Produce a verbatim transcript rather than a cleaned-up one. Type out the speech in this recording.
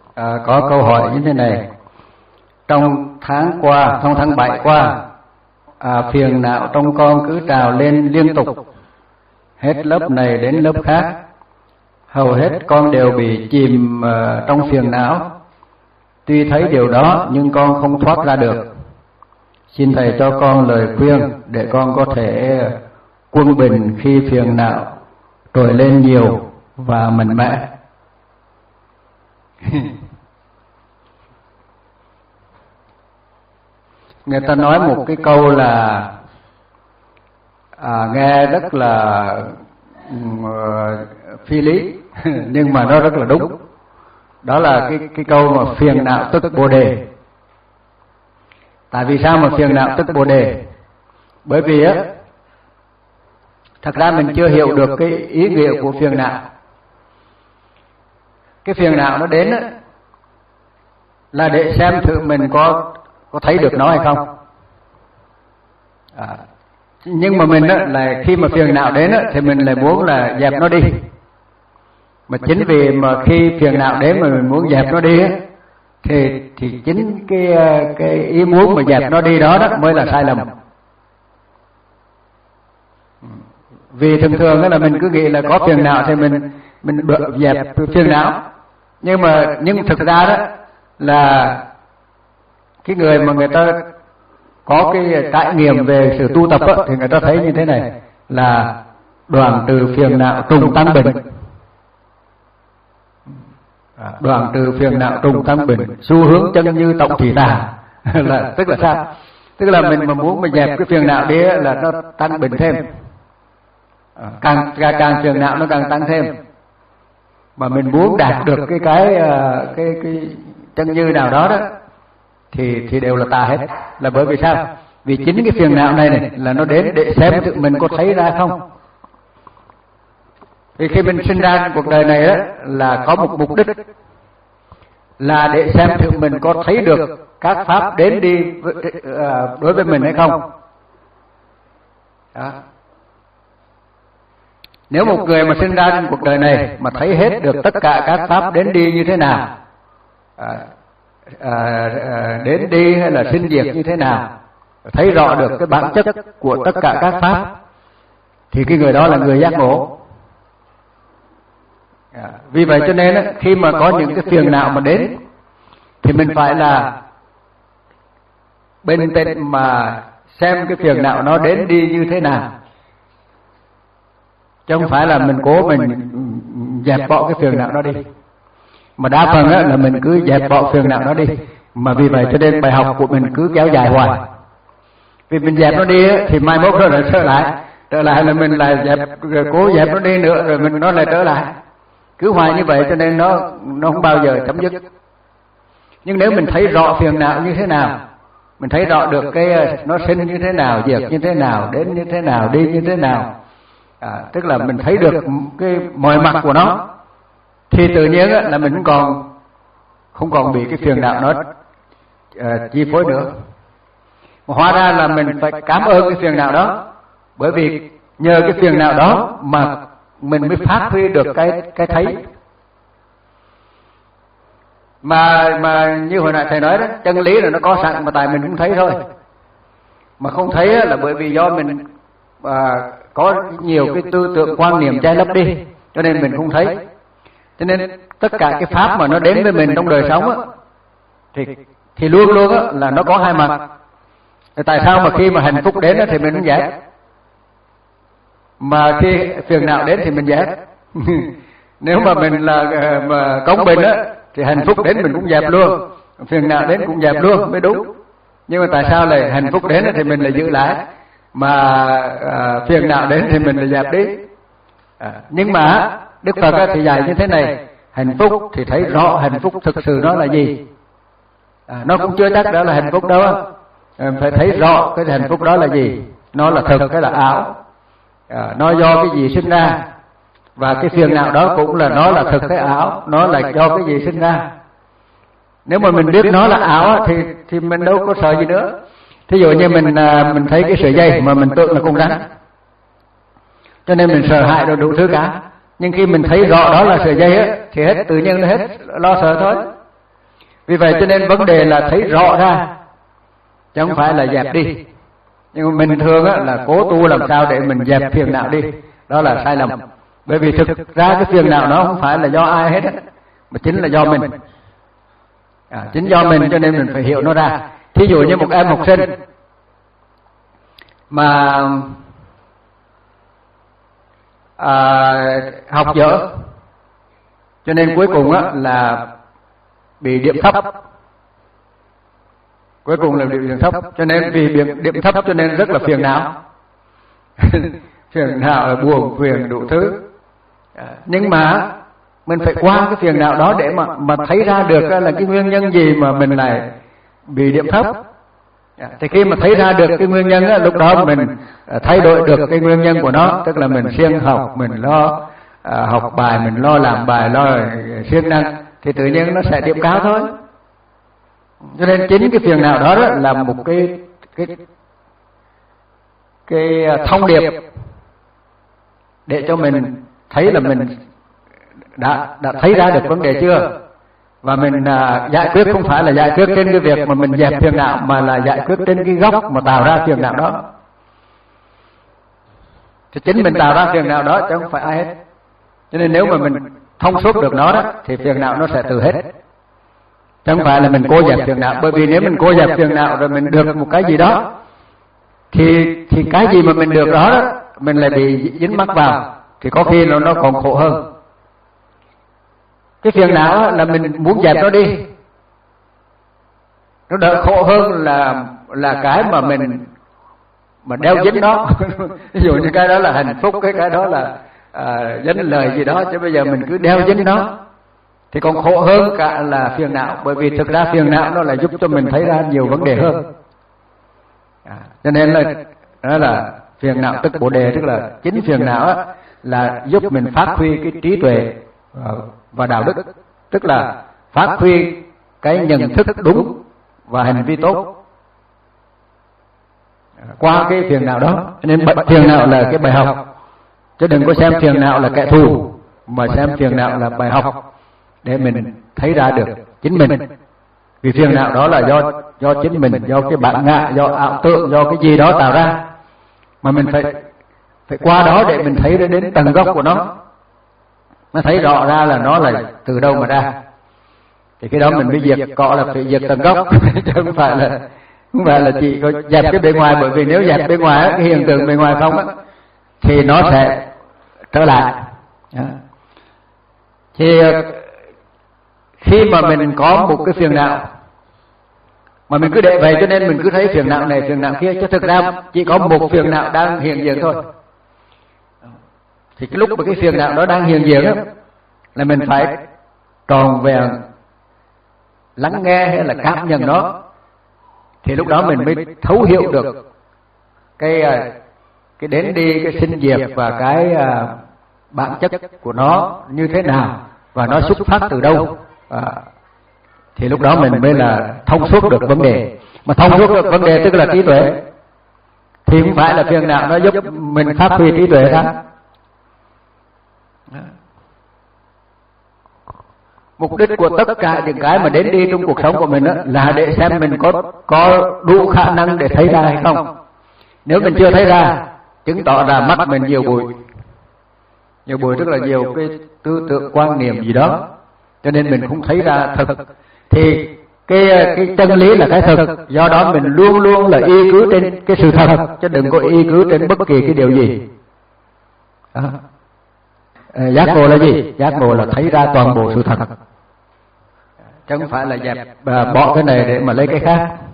À, có câu hỏi như thế này: trong tháng qua, trong tháng bảy qua, à, phiền não trong con cứ trào lên liên tục, hết lớp này đến lớp khác, hầu hết con đều bị chìm uh, trong phiền não. Tuy thấy điều đó nhưng con không thoát ra được. Xin thầy cho con lời khuyên để con có thể quân bình khi phiền não trồi lên nhiều và mạnh mẽ. Người ta nói một cái câu là à, nghe rất là uh, phi lý nhưng mà nó rất là đúng. Đó là cái cái câu mà phiền não tức bồ đề. Tại vì sao mà phiền não tức bồ đề? Bởi vì á, thật ra mình chưa hiểu được cái ý nghĩa của phiền não. Cái phiền não nó đến á, là để xem thử mình có có thấy được nó hay không. À, nhưng mà mình á, là khi mà phiền não đến á, thì mình lại muốn là dẹp nó đi. Mà chính vì mà khi phiền não đến mà mình muốn dẹp nó đi á, thì thì chính cái cái ý muốn mà dẹp nó đi đó đó mới là sai lầm. Vì thường thường đó là mình cứ nghĩ là có phiền não thì mình mình được dẹp phiền não, nhưng mà nhưng thực ra đó là cái người mà người ta có cái trải nghiệm về sự tu tập đó, thì người ta thấy như thế này là đoạn trừ phiền não trùng tăng bình. Đoạn trừ phiền não trùng tăng bình, xu hướng chân như tổng thủy tà. Là tức là sao? Tức là mình mà muốn mà dẹp cái phiền não đi là nó tăng bình thêm. Càng càng, càng phiền não nó càng tăng thêm. Mà mình muốn đạt được cái cái cái cái chân như nào đó đó thì thì đều là tà hết. Là bởi vì sao? Vì chính cái phiền não này này là nó đến để xem tự mình có thấy ra không. Vì khi mình sinh ra trong cuộc đời này đó là có một mục đích là để xem thử mình có thấy được các pháp đến đi đối với mình hay không. Đó. Nếu một người mà sinh ra trong cuộc đời này mà thấy hết được tất cả các pháp đến đi như thế nào, à, à, à, đến đi hay là sinh diệt như thế nào, thấy rõ được cái bản chất của tất cả các pháp, thì cái người đó là người giác ngộ. À, vì vậy cho nên á, khi mà có những cái phiền não mà đến thì mình phải là bình tĩnh mà xem cái phiền não nó đến đi như thế nào, chứ không phải là mình cố mình dẹp bỏ cái phiền não đó đi. Mà đa phần á, là mình cứ dẹp bỏ phiền não đó đi. Mà vì vậy cho nên bài học của mình cứ kéo dài hoài. Vì mình dẹp nó đi á, thì mai mốt nó lại trở lại, trở lại là mình lại dẹp, cố dẹp nó đi nữa rồi mình nó lại trở lại. Cứ hoài như vậy cho nên nó nó không bao giờ chấm dứt. Nhưng nếu mình thấy rõ phiền não như thế nào, mình thấy rõ được cái nó sinh như thế nào, diệt như thế nào, đến như thế nào, đi như thế nào, à, tức là mình thấy được cái mọi mặt của nó, thì tự nhiên là mình không còn không còn bị cái phiền não nó uh, chi phối nữa. Mà hóa ra là mình phải cảm ơn cái phiền não đó, bởi vì nhờ cái phiền não đó mà mình mới phát huy được cái cái thấy. Mà mà như hồi nãy thầy nói đó, chân lý là nó có sẵn mà tại mình không thấy thôi. Mà không thấy là bởi vì do mình à, có nhiều cái tư tưởng quan niệm che lấp đi, cho nên mình không thấy. Cho nên tất cả cái pháp mà nó đến với mình trong đời sống á, thì thì luôn luôn á, là nó có hai mặt. Tại sao mà khi mà hạnh phúc đến á, thì mình không dẹp, mà khi phiền não đến thì mình dẹp. Nếu mà mình là mà công bình á, thì hạnh phúc đến mình cũng dẹp luôn, phiền não đến cũng dẹp luôn mới đúng. Nhưng mà tại sao lại hạnh phúc đến thì mình lại giữ lại, mà à, phiền não đến thì mình lại dẹp đi. À, nhưng mà Đức Phật thì dạy như thế này: hạnh phúc thì thấy rõ hạnh phúc thực sự nó là gì. À, nó cũng chưa chắc đó là hạnh phúc đâu. À, phải thấy rõ cái hạnh phúc đó là gì. Nó là thực cái là ảo. À, nó do cái gì sinh ra, và cái phiền não đó cũng là nó là thực cái ảo, nó là do cái gì sinh ra. Nếu mà mình biết nó là ảo thì thì mình đâu có sợ gì nữa. Thí dụ như mình mình thấy cái sợi dây mà mình tưởng là con rắn, cho nên mình sợ hãi rồi đủ thứ cả. Nhưng khi mình thấy rõ đó là sợi dây á, thì hết tự nhiên nó hết lo sợ thôi. Vì vậy cho nên vấn đề là thấy rõ ra, chứ không phải là dẹp đi. Nhưng mà mình thường á, là cố tu làm sao để mình dẹp phiền não đi, đó là sai lầm. Bởi vì thực ra cái phiền não nó không phải là do ai hết á, mà chính là do mình. À, chính do mình, cho nên mình phải hiểu nó ra. Thí dụ như một em học sinh mà à, học dở, cho nên cuối cùng á, là bị điểm thấp. Cuối cùng là bị điểm thấp, cho nên vì điểm, điểm thấp cho nên rất là phiền não. Phiền não là buồn phiền đủ thứ. À, nhưng mà mình phải qua cái phiền não đó để mà mà thấy ra được là cái nguyên nhân gì mà mình lại bị điểm thấp. À, thì khi mà thấy ra được cái nguyên nhân á, lúc đó mình thay đổi được cái nguyên nhân của nó, tức là mình siêng học, mình lo à, học bài, mình lo làm bài, lo siêng năng, thì tự nhiên nó sẽ điểm cao thôi. Cho nên chính cái phiền não đó, đó là một cái cái cái thông điệp để cho mình thấy là mình đã đã thấy ra được vấn đề chưa, và mình à, giải quyết không phải là giải quyết trên cái việc mà mình dẹp phiền não, mà là giải quyết trên cái gốc mà tạo ra phiền não đó. Thì chính mình tạo ra phiền não đó chứ không phải ai hết. Cho nên nếu mà mình thông suốt được nó đó, thì phiền não nó sẽ từ hết. Chứ không phải là mình cố dẹp phiền não. Bởi vì nếu mình cố dẹp phiền não rồi mình được một cái gì đó, thì thì cái gì mà mình được đó, đó mình lại bị dính mắc vào, thì có khi nó nó còn khổ hơn. Cái phiền não là mình muốn dẹp nó đi, nó đỡ khổ hơn là là cái mà mình mà đeo dính nó. Ví dụ như cái đó là hạnh phúc, cái cái đó là à, dính lời gì đó, chứ bây giờ mình cứ đeo dính nó thì còn khổ hơn cả là phiền não. Bởi vì thực ra phiền não nó là giúp cho mình thấy ra nhiều vấn đề hơn. À, cho nên là đó là phiền não tức bồ đề, tức là chính phiền não á, là giúp mình phát huy cái trí tuệ và đạo đức, tức là phát huy cái nhận thức đúng và hành vi tốt qua cái phiền não đó. Nên phiền não là cái bài học, chứ đừng có xem phiền não là kẻ thù, mà xem phiền não là bài học để mình thấy ra được chính mình. Vì phiền não đó là do do chính mình, do cái bản ngã, do ảo tưởng, do cái gì đó tạo ra, mà mình phải phải qua đó để mình thấy đến tầng gốc của nó, nó thấy rõ ra là nó là từ đâu mà ra. Thì cái đó mình mới diệt cỏ là phải diệt tầng gốc, chứ không phải là không phải là chỉ có dẹp cái bề ngoài. Bởi vì nếu dẹp bề ngoài, cái hiện tượng bề ngoài không á, thì nó sẽ trở lại. Thì khi mà mình có một cái phiền não mà mình cứ để vậy, cho nên mình cứ thấy phiền não này phiền não kia, chứ thực ra chỉ có một phiền não đang hiện diện thôi. Thì cái lúc mà cái phiền não đó đang hiện diện đó, là mình phải tròn vẹn lắng nghe hay là cảm nhận nó, thì lúc đó mình mới thấu hiểu được cái cái đến đi, cái sinh diệt và cái bản chất của nó như thế nào, và nó xuất phát từ đâu. À, thì lúc đó mình mới là thông suốt được vấn đề. Mà thông suốt được vấn đề tức là trí tuệ, thì không phải là phiền não nó giúp mình phát huy trí tuệ ra. Mục đích của tất cả những cái mà đến đi trong cuộc sống của mình đó, là để xem mình có có đủ khả năng để thấy ra hay không. Nếu mình chưa thấy ra, chứng tỏ là mắt mình nhiều bụi. Nhiều bụi tức là nhiều cái tư tưởng quan niệm gì đó, cho nên mình không thấy ra thật. Thì cái cái chân lý là cái thật, do đó mình luôn luôn là y cứ trên cái sự thật, chứ đừng có y cứ trên bất kỳ cái điều gì. Đó. À, giác ngộ là gì? Giác ngộ là thấy ra toàn bộ sự thật, chứ không phải là dẹp à, bỏ cái này để mà lấy cái khác.